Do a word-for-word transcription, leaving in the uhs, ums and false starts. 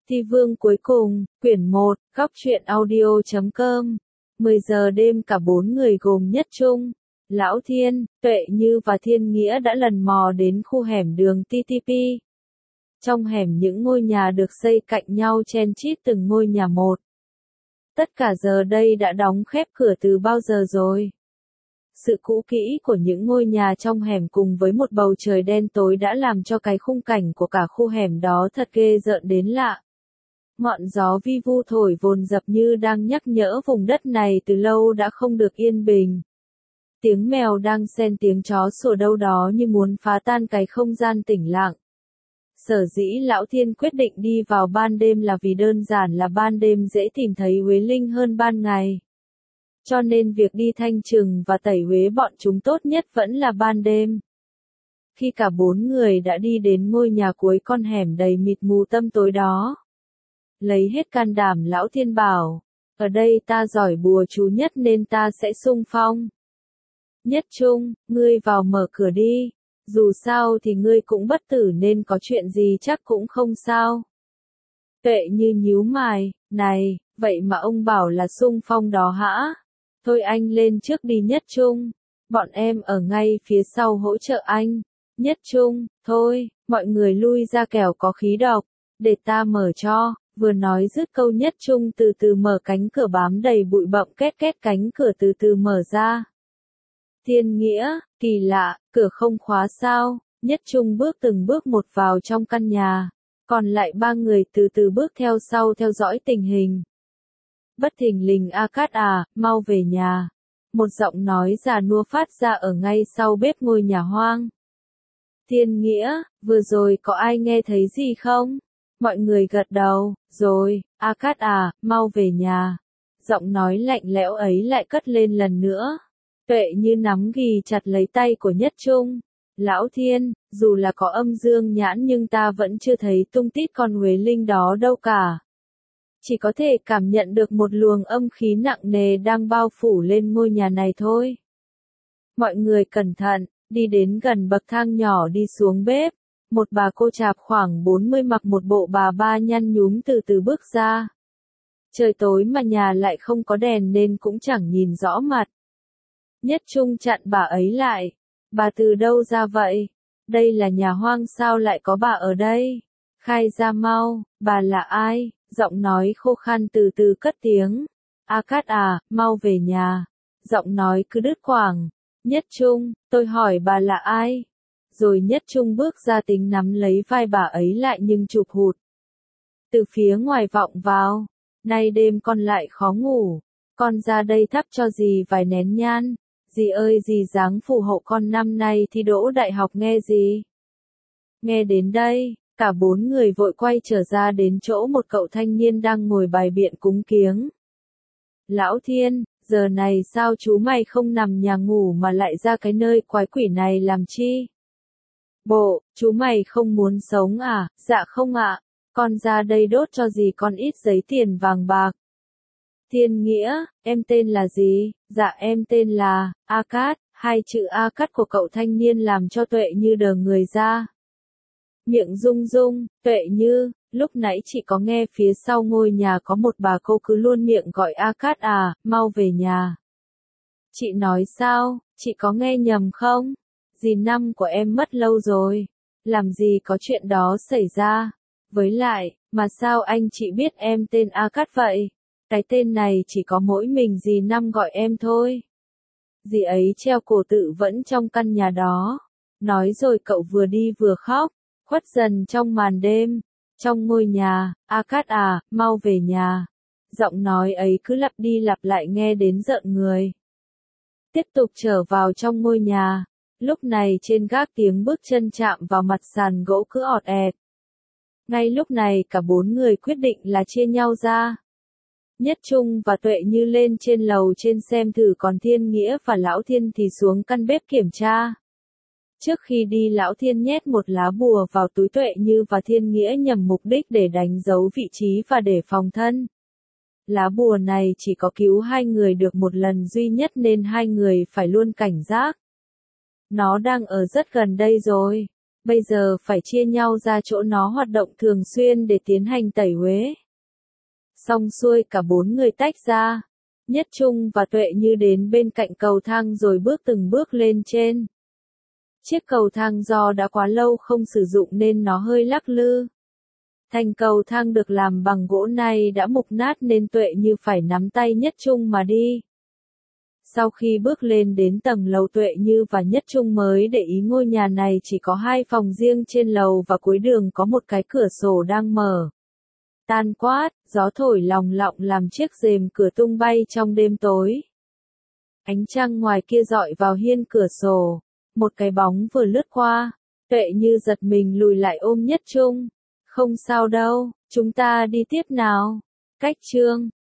Ti Vương cuối cùng, quyển một, góc truyện audio chấm com. mười giờ đêm cả bốn người gồm Nhất Trung, Lão Thiên, Tuệ Như và Thiên Nghĩa đã lần mò đến khu hẻm đường tê tê pê. Trong hẻm những ngôi nhà được xây cạnh nhau chen chít từng ngôi nhà một. Tất cả giờ đây đã đóng khép cửa từ bao giờ rồi. Sự cũ kỹ của những ngôi nhà trong hẻm cùng với một bầu trời đen tối đã làm cho cái khung cảnh của cả khu hẻm đó thật ghê rợn đến lạ. Ngọn gió vi vu thổi vồn dập như đang nhắc nhở vùng đất này từ lâu đã không được yên bình. Tiếng mèo đang xen tiếng chó sủa đâu đó như muốn phá tan cái không gian tĩnh lặng. Sở dĩ Lão Thiên quyết định đi vào ban đêm là vì đơn giản là ban đêm dễ tìm thấy uế linh hơn ban ngày. Cho nên việc đi thanh trừng và tẩy uế bọn chúng tốt nhất vẫn là ban đêm. Khi cả bốn người đã đi đến ngôi nhà cuối con hẻm đầy mịt mù tăm tối đó, lấy hết can đảm Lão Thiên bảo, ở đây ta giỏi bùa chú nhất nên ta sẽ xung phong. Nhất Trung, ngươi vào mở cửa đi, dù sao thì ngươi cũng bất tử nên có chuyện gì chắc cũng không sao. Tuệ Như nhíu mày, này, vậy mà ông bảo là xung phong đó hả? Thôi anh lên trước đi Nhất Trung, bọn em ở ngay phía sau hỗ trợ anh. Nhất Trung, thôi, mọi người lui ra kẻo có khí độc, để ta mở cho. Vừa nói dứt câu Nhất Trung từ từ mở cánh cửa bám đầy bụi bặm, két két cánh cửa từ từ mở ra. Thiên Nghĩa, kỳ lạ, cửa không khóa sao? Nhất Trung bước từng bước một vào trong căn nhà, còn lại ba người từ từ bước theo sau theo dõi tình hình. Bất thình lình A Cát à, mau về nhà. Một giọng nói già nua phát ra ở ngay sau bếp ngôi nhà hoang. Thiên Nghĩa, vừa rồi có ai nghe thấy gì không? Mọi người gật đầu, rồi, A Cát à, mau về nhà. Giọng nói lạnh lẽo ấy lại cất lên lần nữa. Tuệ Như nắm ghì chặt lấy tay của Nhất Trung. Lão Thiên, dù là có âm dương nhãn nhưng ta vẫn chưa thấy tung tích con uế linh đó đâu cả. Chỉ có thể cảm nhận được một luồng âm khí nặng nề đang bao phủ lên ngôi nhà này thôi. Mọi người cẩn thận, đi đến gần bậc thang nhỏ đi xuống bếp. Một bà cô chạp khoảng bốn mươi mặc một bộ bà ba nhăn nhúm từ từ bước ra. Trời tối mà nhà lại không có đèn nên cũng chẳng nhìn rõ mặt. Nhất Trung chặn bà ấy lại. Bà từ đâu ra vậy? Đây là nhà hoang sao lại có bà ở đây? Khai ra mau, bà là ai? Giọng nói khô khan từ từ cất tiếng. A Cát à, mau về nhà. Giọng nói cứ đứt quãng. Nhất Trung, tôi hỏi bà là ai? Rồi Nhất Trung bước ra tính nắm lấy vai bà ấy lại nhưng chụp hụt. Từ phía ngoài vọng vào. Nay đêm con lại khó ngủ. Con ra đây thắp cho dì vài nén nhang. Dì ơi dì dáng phù hộ con năm nay thi đỗ đại học nghe dì. Nghe đến đây, cả bốn người vội quay trở ra đến chỗ một cậu thanh niên đang ngồi bày biện cúng kiếng. Lão Thiên, giờ này sao chú mày không nằm nhà ngủ mà lại ra cái nơi quái quỷ này làm chi? Bộ, chú mày không muốn sống à? Dạ không ạ, con ra đây đốt cho dì con ít giấy tiền vàng bạc. Thiên Nghĩa, em tên là gì? Dạ em tên là A Cát. Hai chữ A Cát của cậu thanh niên làm cho Tuệ Như đờ người ra. Miệng rung rung, Tuệ Như, lúc nãy chị có nghe phía sau ngôi nhà có một bà cô cứ luôn miệng gọi A Cát à, mau về nhà. Chị nói sao, chị có nghe nhầm không? Dì năm của em mất lâu rồi. Làm gì có chuyện đó xảy ra? Với lại, mà sao anh chị biết em tên A Cát vậy? Cái tên này chỉ có mỗi mình dì năm gọi em thôi. Dì ấy treo cổ tự vẫn trong căn nhà đó. Nói rồi cậu vừa đi vừa khóc, khuất dần trong màn đêm. Trong ngôi nhà, A Cát à, mau về nhà. Giọng nói ấy cứ lặp đi lặp lại nghe đến rợn người. Tiếp tục trở vào trong ngôi nhà. Lúc này trên gác tiếng bước chân chạm vào mặt sàn gỗ cứ ọt ẹt. Ngay lúc này cả bốn người quyết định là chia nhau ra. Nhất Trung và Tuệ Như lên trên lầu trên xem thử, còn Thiên Nghĩa và Lão Thiên thì xuống căn bếp kiểm tra. Trước khi đi Lão Thiên nhét một lá bùa vào túi Tuệ Như và Thiên Nghĩa nhằm mục đích để đánh dấu vị trí và để phòng thân. Lá bùa này chỉ có cứu hai người được một lần duy nhất nên hai người phải luôn cảnh giác. Nó đang ở rất gần đây rồi. Bây giờ phải chia nhau ra chỗ nó hoạt động thường xuyên để tiến hành tẩy uế. Xong xuôi cả bốn người tách ra. Nhất Trung và Tuệ Như đến bên cạnh cầu thang rồi bước từng bước lên trên. Chiếc cầu thang do đã quá lâu không sử dụng nên nó hơi lắc lư. Thành cầu thang được làm bằng gỗ này đã mục nát nên Tuệ Như phải nắm tay Nhất Trung mà đi. Sau khi bước lên đến tầng lầu, Tuệ Như và Nhất Trung mới để ý ngôi nhà này chỉ có hai phòng riêng trên lầu và cuối đường có một cái cửa sổ đang mở. Tan quát, gió thổi lòng lọng làm chiếc rèm cửa tung bay trong đêm tối. Ánh trăng ngoài kia rọi vào hiên cửa sổ. Một cái bóng vừa lướt qua. Tuệ Như giật mình lùi lại ôm Nhất Trung. Không sao đâu, chúng ta đi tiếp nào. Cách chương